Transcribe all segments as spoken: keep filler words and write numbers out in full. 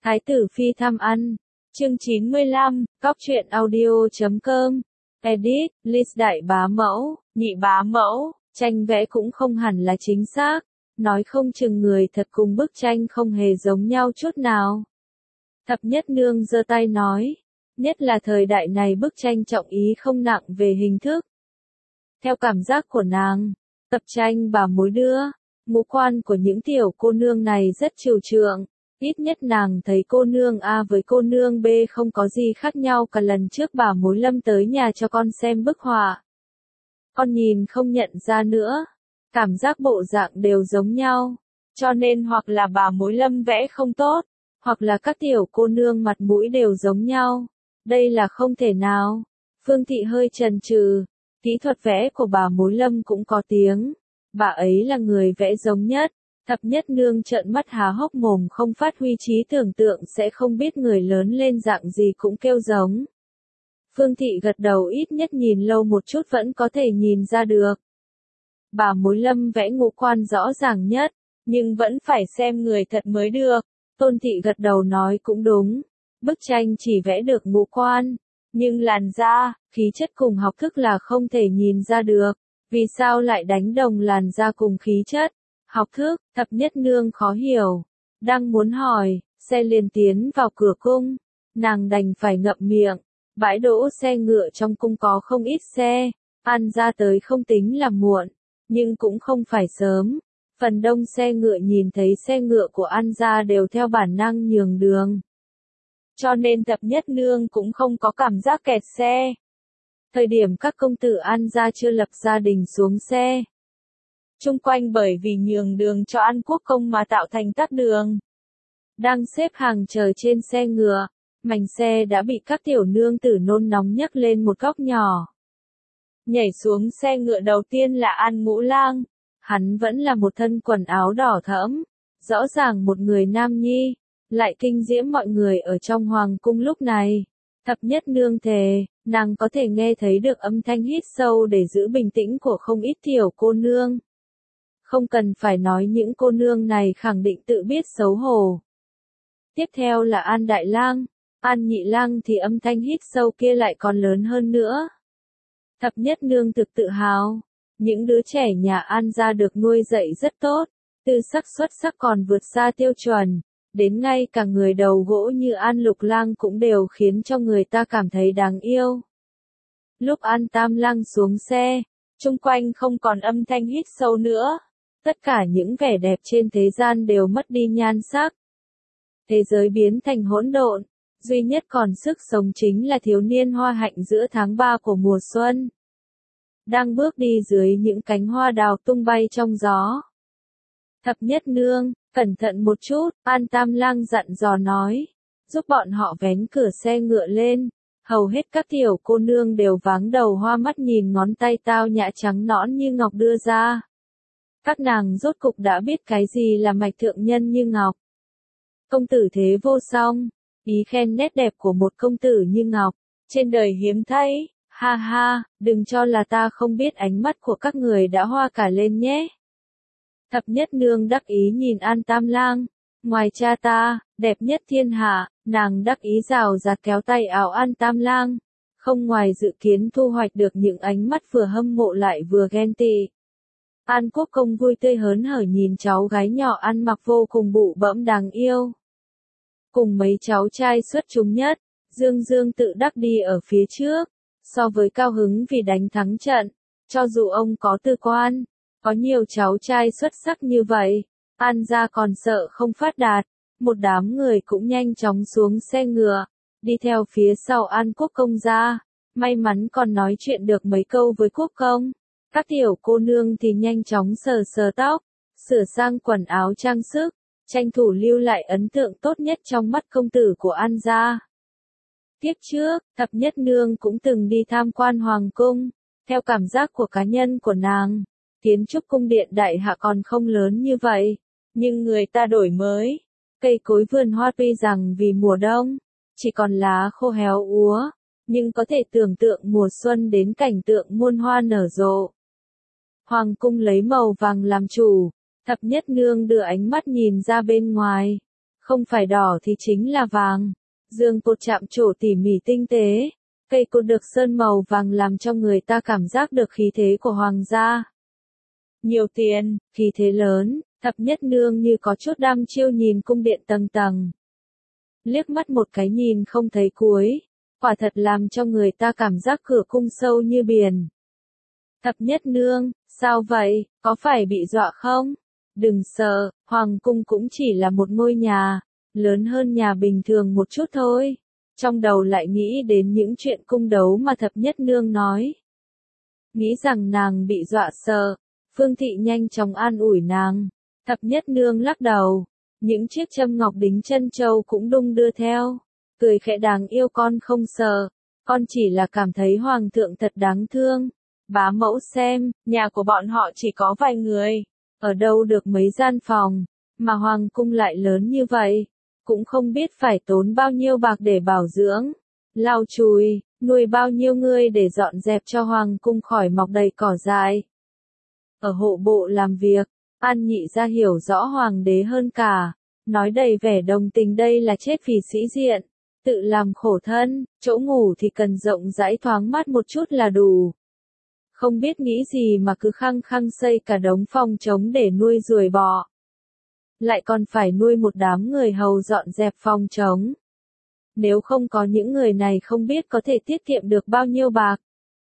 Thái tử phi thăm ăn. Chương chín mươi lăm, Cóc truyện audio chấm com. Edit, list đại bá mẫu, nhị bá mẫu, tranh vẽ cũng không hẳn là chính xác. Nói không chừng người thật cùng bức tranh không hề giống nhau chút nào. Thập nhất nương giơ tay nói. Nhất là thời đại này bức tranh trọng ý không nặng về hình thức. Theo cảm giác của nàng, tập tranh bà mối đưa, ngũ quan của những tiểu cô nương này rất trừu trượng. Ít nhất nàng thấy cô nương A với cô nương B không có gì khác nhau cả lần trước bà mối Lâm tới nhà cho con xem bức họa. Con nhìn không nhận ra nữa, cảm giác bộ dạng đều giống nhau, cho nên hoặc là bà mối Lâm vẽ không tốt, hoặc là các tiểu cô nương mặt mũi đều giống nhau. Đây là không thể nào. Phương Thị hơi chần chừ, kỹ thuật vẽ của bà mối Lâm cũng có tiếng, bà ấy là người vẽ giống nhất. Thập nhất nương trợn mắt há hốc mồm không phát huy trí tưởng tượng sẽ không biết người lớn lên dạng gì cũng kêu giống. Phương Thị gật đầu ít nhất nhìn lâu một chút vẫn có thể nhìn ra được. Bà mối Lâm vẽ ngũ quan rõ ràng nhất, nhưng vẫn phải xem người thật mới được. Tôn Thị gật đầu nói cũng đúng. Bức tranh chỉ vẽ được ngũ quan, nhưng làn da, khí chất cùng học thức là không thể nhìn ra được. Vì sao lại đánh đồng làn da cùng khí chất? Học thức, thập nhất nương khó hiểu. Đang muốn hỏi, xe liền tiến vào cửa cung. Nàng đành phải ngậm miệng. Bãi đỗ xe ngựa trong cung có không ít xe. An ra tới không tính là muộn, nhưng cũng không phải sớm. Phần đông xe ngựa nhìn thấy xe ngựa của An gia đều theo bản năng nhường đường. Cho nên thập nhất nương cũng không có cảm giác kẹt xe. Thời điểm các công tử An gia chưa lập gia đình xuống xe. Chung quanh bởi vì nhường đường cho An Quốc công mà tạo thành tắc đường. Đang xếp hàng chờ trên xe ngựa, mảnh xe đã bị các tiểu nương tử nôn nóng nhấc lên một góc nhỏ. Nhảy xuống xe ngựa đầu tiên là An Ngũ Lang, hắn vẫn là một thân quần áo đỏ thẫm, rõ ràng một người nam nhi, lại kinh diễm mọi người ở trong hoàng cung lúc này. Thập nhất nương thề, nàng có thể nghe thấy được âm thanh hít sâu để giữ bình tĩnh của không ít tiểu cô nương. Không cần phải nói những cô nương này khẳng định tự biết xấu hổ. Tiếp theo là An Đại Lang, An Nhị Lang thì âm thanh hít sâu kia lại còn lớn hơn nữa. Thập nhất nương thực tự hào, những đứa trẻ nhà An gia được nuôi dạy rất tốt, tư sắc xuất sắc còn vượt xa tiêu chuẩn, đến ngay cả người đầu gỗ như An Lục Lang cũng đều khiến cho người ta cảm thấy đáng yêu. Lúc An Tam Lang xuống xe, chung quanh không còn âm thanh hít sâu nữa. Tất cả những vẻ đẹp trên thế gian đều mất đi nhan sắc. Thế giới biến thành hỗn độn, duy nhất còn sức sống chính là thiếu niên hoa hạnh giữa tháng ba của mùa xuân. Đang bước đi dưới những cánh hoa đào tung bay trong gió. Thập nhất nương, cẩn thận một chút, An Tam Lang dặn dò nói, giúp bọn họ vén cửa xe ngựa lên. Hầu hết các tiểu cô nương đều váng đầu hoa mắt nhìn ngón tay tao nhã trắng nõn như ngọc đưa ra. Các nàng rốt cục đã biết cái gì là mạch thượng nhân như ngọc. Công tử thế vô song, ý khen nét đẹp của một công tử như ngọc, trên đời hiếm thấy, ha ha, đừng cho là ta không biết ánh mắt của các người đã hoa cả lên nhé. Thập nhất nương đắc ý nhìn An Tam Lang, ngoài cha ta, đẹp nhất thiên hạ, nàng đắc ý rào rạt kéo tay áo An Tam Lang, không ngoài dự kiến thu hoạch được những ánh mắt vừa hâm mộ lại vừa ghen tị. An Quốc công vui tươi hớn hở nhìn cháu gái nhỏ ăn mặc vô cùng bụ bẫm đáng yêu. Cùng mấy cháu trai xuất chúng nhất, Dương Dương tự đắc đi ở phía trước, so với cao hứng vì đánh thắng trận, cho dù ông có tư quan, có nhiều cháu trai xuất sắc như vậy, An gia còn sợ không phát đạt, một đám người cũng nhanh chóng xuống xe ngựa, đi theo phía sau An Quốc công ra, may mắn còn nói chuyện được mấy câu với Quốc công. Các tiểu cô nương thì nhanh chóng sờ sờ tóc, sửa sang quần áo trang sức, tranh thủ lưu lại ấn tượng tốt nhất trong mắt công tử của An gia. Tiếp trước, thập nhất nương cũng từng đi tham quan hoàng cung, theo cảm giác của cá nhân của nàng, kiến trúc cung điện đại hạ còn không lớn như vậy, nhưng người ta đổi mới, cây cối vườn hoa tuy rằng vì mùa đông, chỉ còn lá khô héo úa, nhưng có thể tưởng tượng mùa xuân đến cảnh tượng muôn hoa nở rộ. Hoàng cung lấy màu vàng làm chủ, thập nhất nương đưa ánh mắt nhìn ra bên ngoài, Không phải đỏ thì chính là vàng. Dương cột chạm trổ tỉ mỉ tinh tế. Cây cột được sơn màu vàng làm cho người ta cảm giác được khí thế của hoàng gia. Nhiều tiền, khí thế lớn, thập nhất nương như có chút đăm chiêu nhìn cung điện tầng tầng. Liếc mắt một cái nhìn không thấy cuối, quả thật làm cho người ta cảm giác cửa cung sâu như biển. Thập nhất nương, sao vậy, có phải bị dọa không? Đừng sợ, hoàng cung cũng chỉ là một ngôi nhà, lớn hơn nhà bình thường một chút thôi. Trong đầu lại nghĩ đến những chuyện cung đấu mà thập nhất nương nói. Nghĩ rằng nàng bị dọa sợ, Phương Thị nhanh chóng an ủi nàng. Thập nhất nương lắc đầu, những chiếc châm ngọc đính chân châu cũng đung đưa theo. Cười khẽ đáng yêu, con không sợ, con chỉ là cảm thấy hoàng thượng thật đáng thương. Bá mẫu xem, nhà của bọn họ chỉ có vài người, ở đâu được mấy gian phòng, mà hoàng cung lại lớn như vậy, cũng không biết phải tốn bao nhiêu bạc để bảo dưỡng, lau chùi, nuôi bao nhiêu người để dọn dẹp cho hoàng cung khỏi mọc đầy cỏ dại. Ở hộ bộ làm việc, An Nhị ra hiểu rõ hoàng đế hơn cả, nói đầy vẻ đồng tình đây là chết vì sĩ diện, tự làm khổ thân, chỗ ngủ thì cần rộng rãi thoáng mát một chút là đủ. Không biết nghĩ gì mà cứ khăng khăng xây cả đống phòng trống để nuôi ruồi bọ. Lại còn phải nuôi một đám người hầu dọn dẹp phòng trống. Nếu không có những người này không biết có thể tiết kiệm được bao nhiêu bạc.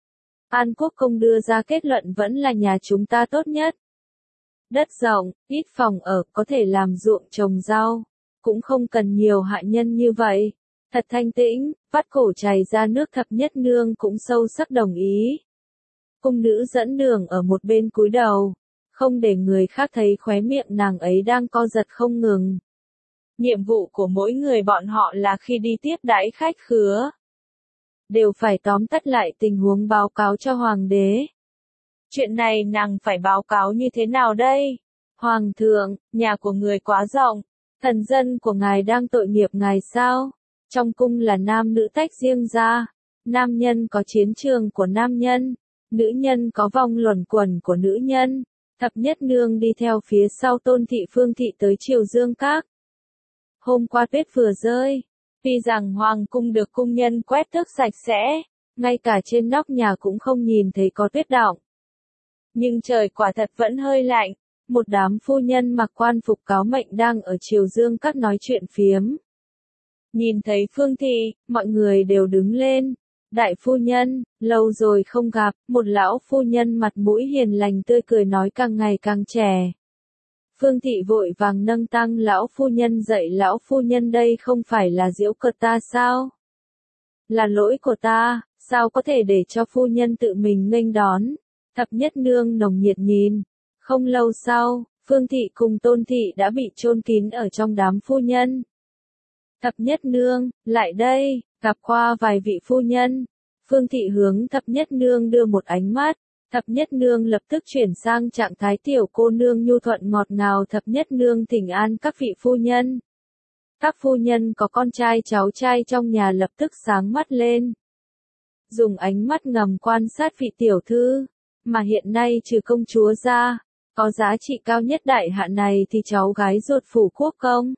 An Quốc Công đưa ra kết luận vẫn là nhà chúng ta tốt nhất. Đất rộng, ít phòng ở, có thể làm ruộng trồng rau, cũng không cần nhiều hạ nhân như vậy. Thật thanh tĩnh, vắt cổ chảy ra nước. Thập nhất nương cũng sâu sắc đồng ý. Cung nữ dẫn đường ở một bên cúi đầu, không để người khác thấy khóe miệng nàng ấy đang co giật không ngừng. Nhiệm vụ của mỗi người bọn họ là khi đi tiếp đãi khách khứa, đều phải tóm tắt lại tình huống báo cáo cho hoàng đế. Chuyện này nàng phải báo cáo như thế nào đây? Hoàng thượng, nhà của người quá rộng, thần dân của ngài đang tội nghiệp ngài sao? Trong cung là nam nữ tách riêng ra, nam nhân có chiến trường của nam nhân, nữ nhân có vòng luẩn quẩn của nữ nhân. Thập nhất nương đi theo phía sau Tôn Thị Phương Thị tới Triều Dương Các. Hôm qua tuyết vừa rơi, tuy rằng hoàng cung được cung nhân quét tước sạch sẽ, ngay cả trên nóc nhà cũng không nhìn thấy có tuyết đọng. Nhưng trời quả thật vẫn hơi lạnh, một đám phu nhân mặc quan phục cáo mệnh đang ở Triều Dương Các nói chuyện phiếm. Nhìn thấy Phương Thị, mọi người đều đứng lên. Đại phu nhân, lâu rồi không gặp, một lão phu nhân mặt mũi hiền lành tươi cười nói càng ngày càng trẻ. Phương Thị vội vàng nâng tăng lão phu nhân dậy, lão phu nhân đây không phải là giễu cợt ta sao? Là lỗi của ta, sao có thể để cho phu nhân tự mình nghênh đón? Thập nhất nương nồng nhiệt nhìn. Không lâu sau, Phương Thị cùng Tôn Thị đã bị chôn kín ở trong đám phu nhân. Thập nhất nương, lại đây, gặp qua vài vị phu nhân. Phương Thị hướng thập nhất nương đưa một ánh mắt. Thập nhất nương lập tức chuyển sang trạng thái tiểu cô nương nhu thuận ngọt ngào. Thập nhất nương thỉnh an các vị phu nhân. Các phu nhân có con trai cháu trai trong nhà lập tức sáng mắt lên. Dùng ánh mắt ngầm quan sát vị tiểu thư, mà hiện nay trừ công chúa ra, có giá trị cao nhất đại hạ này thì cháu gái ruột phủ quốc công.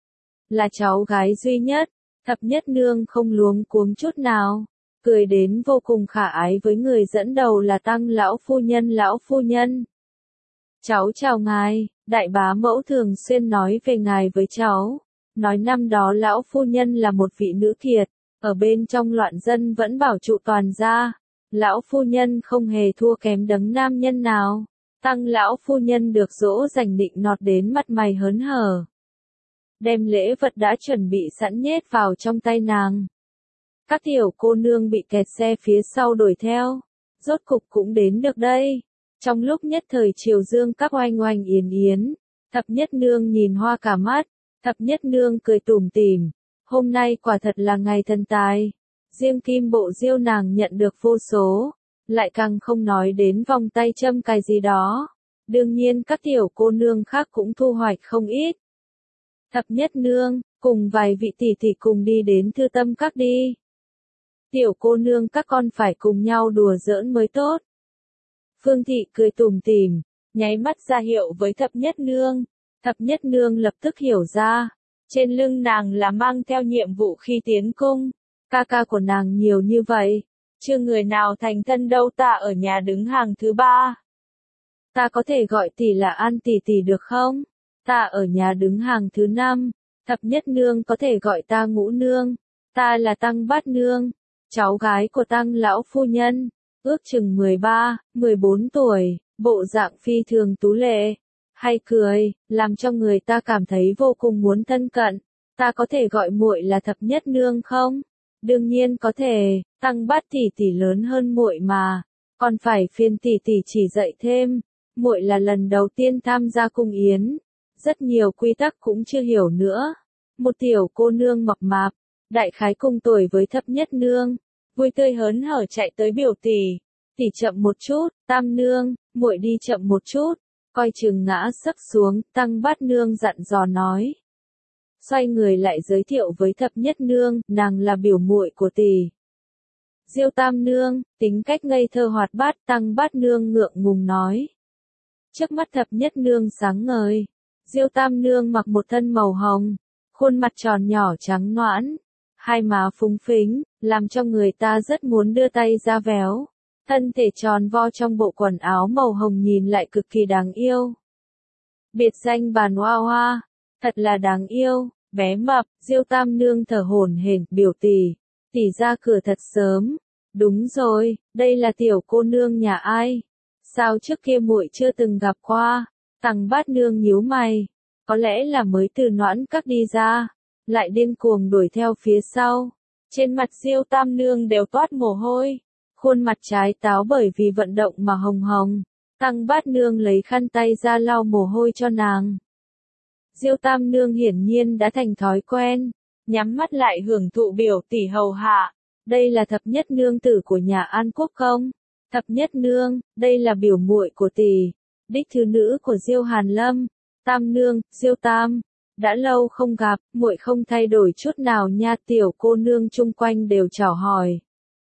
Là cháu gái duy nhất, thập nhất nương không luống cuống chút nào, cười đến vô cùng khả ái với người dẫn đầu là Tăng lão phu nhân. Lão phu nhân, cháu chào ngài, đại bá mẫu thường xuyên nói về ngài với cháu, nói năm đó lão phu nhân là một vị nữ kiệt, ở bên trong loạn dân vẫn bảo trụ toàn gia, lão phu nhân không hề thua kém đấng nam nhân nào. Tăng lão phu nhân được dỗ dành định nọt đến mặt mày hớn hở, đem lễ vật đã chuẩn bị sẵn nhét vào trong tay nàng. Các tiểu cô nương bị kẹt xe phía sau đuổi theo, rốt cục cũng đến được đây. Trong lúc nhất thời Triều Dương Các oanh oanh yến yến, thập nhất nương nhìn hoa cả mắt, thập nhất nương cười tủm tỉm, hôm nay quả thật là ngày thần tài. Riêng kim bộ diêu nàng nhận được vô số, lại càng không nói đến vòng tay châm cài gì đó. Đương nhiên các tiểu cô nương khác cũng thu hoạch không ít. Thập nhất nương, cùng vài vị tỷ tỷ cùng đi đến Thư Tâm Các đi. Tiểu cô nương các con phải cùng nhau đùa giỡn mới tốt. Phương Thị cười tủm tỉm, nháy mắt ra hiệu với thập nhất nương. Thập nhất nương lập tức hiểu ra, Trên lưng nàng là mang theo nhiệm vụ khi tiến cung. Ca ca của nàng nhiều như vậy. Chưa người nào thành thân đâu, ta ở nhà đứng hàng thứ ba. Ta có thể gọi tỷ là An tỷ tỷ được không? Ta ở nhà đứng hàng thứ năm. Thập nhất nương có thể gọi ta Ngũ nương. Ta là Tăng Bát nương, cháu gái của Tăng lão phu nhân, ước chừng mười ba, mười bốn tuổi, bộ dạng phi thường tú lệ, hay cười, làm cho người ta cảm thấy vô cùng muốn thân cận. Ta có thể gọi muội là Thập nhất nương không? Đương nhiên có thể, Tăng Bát tỷ tỷ lớn hơn muội mà, còn phải phiền tỷ tỷ chỉ dạy thêm. Muội là lần đầu tiên tham gia cung yến, rất nhiều quy tắc cũng chưa hiểu nữa. Một tiểu cô nương mập mạp, đại khái cùng tuổi với Thập nhất nương, vui tươi hớn hở chạy tới biểu tỷ. Tỷ chậm một chút, Tam nương, muội đi chậm một chút, coi chừng ngã sấp xuống. Tăng Bát nương dặn dò nói. Xoay người lại giới thiệu với Thập nhất nương, nàng là biểu muội của tỷ. Diêu Tam nương, tính cách ngây thơ hoạt bát. Tăng Bát nương ngượng ngùng nói. Trước mắt Thập nhất nương sáng ngời. Diêu Tam nương mặc một thân màu hồng, khuôn mặt tròn nhỏ trắng nõn, hai má phúng phính, làm cho người ta rất muốn đưa tay ra véo. Thân thể tròn vo trong bộ quần áo màu hồng nhìn lại cực kỳ đáng yêu. Biệt danh Bàn Hoa Hoa, thật là đáng yêu, bé mập. Diêu Tam nương thở hổn hển, biểu tỷ, tỷ ra cửa thật sớm. Đúng rồi, đây là tiểu cô nương nhà ai? Sao trước kia muội chưa từng gặp qua? Tăng Bát nương nhíu mày, có lẽ là mới từ Noãn Các đi ra, lại điên cuồng đuổi theo phía sau. Trên mặt Diêu Tam nương đều toát mồ hôi, khuôn mặt trái táo bởi vì vận động mà hồng hồng. Tăng Bát nương lấy khăn tay ra lau mồ hôi cho nàng. Diêu Tam nương hiển nhiên đã thành thói quen, nhắm mắt lại hưởng thụ biểu tỷ hầu hạ. Đây là Thập nhất nương tử của nhà An Quốc công. Thập nhất nương, đây là biểu muội của tỷ, đích thứ nữ của Diêu Hàn Lâm. Tam nương, Diêu Tam, đã lâu không gặp, muội không thay đổi chút nào nha. Tiểu cô nương chung quanh đều chào hỏi.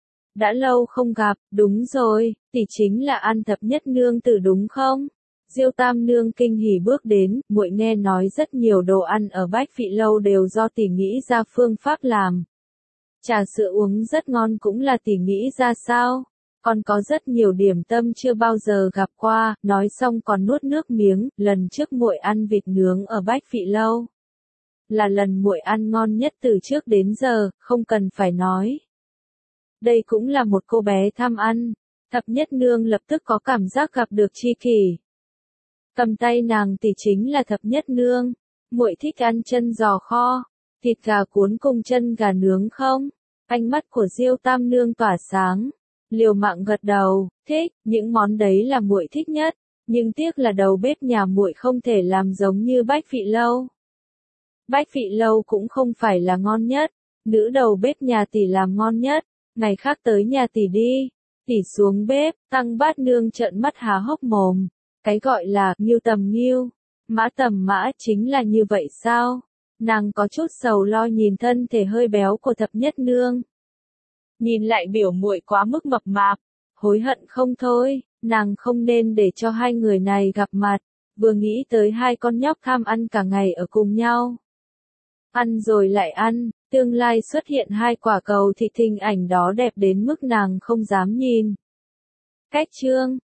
Đã lâu không gặp, đúng rồi, tỷ chính là An Thập nhất nương tử đúng không? Diêu Tam nương kinh hỉ bước đến, muội nghe nói rất nhiều đồ ăn ở Bách Vị lâu đều do tỷ nghĩ ra phương pháp làm. Trà sữa uống rất ngon cũng là tỷ nghĩ ra sao? Còn có rất nhiều điểm tâm chưa bao giờ gặp qua. Nói xong còn nuốt nước miếng. Lần trước muội ăn vịt nướng ở Bách Vị lâu, là lần muội ăn ngon nhất từ trước đến giờ, không cần phải nói. Đây cũng là một cô bé tham ăn. Thập nhất nương lập tức có cảm giác gặp được tri kỷ. Cầm tay nàng tỷ chính là Thập nhất nương. Muội thích ăn chân giò kho, thịt gà cuốn cùng chân gà nướng không? Ánh mắt của Diêu Tam nương tỏa sáng, liều mạng gật đầu, thích, những món đấy là muội thích nhất, nhưng tiếc là đầu bếp nhà muội không thể làm giống như Bách Vị lâu. Bách Vị lâu cũng không phải là ngon nhất, nữ đầu bếp nhà tỷ làm ngon nhất, ngày khác tới nhà tỷ đi. Tỷ xuống bếp. Tăng Bát nương trợn mắt há hốc mồm, cái gọi là ngưu tầm ngưu, mã tầm mã chính là như vậy sao? Nàng có chút sầu lo nhìn thân thể hơi béo của Thập nhất nương. Nhìn lại biểu muội quá mức mập mạp, hối hận không thôi, nàng không nên để cho hai người này gặp mặt, vừa nghĩ tới hai con nhóc tham ăn cả ngày ở cùng nhau. Ăn rồi lại ăn, tương lai xuất hiện hai quả cầu thịt, hình ảnh đó đẹp đến mức nàng không dám nhìn. Cách chương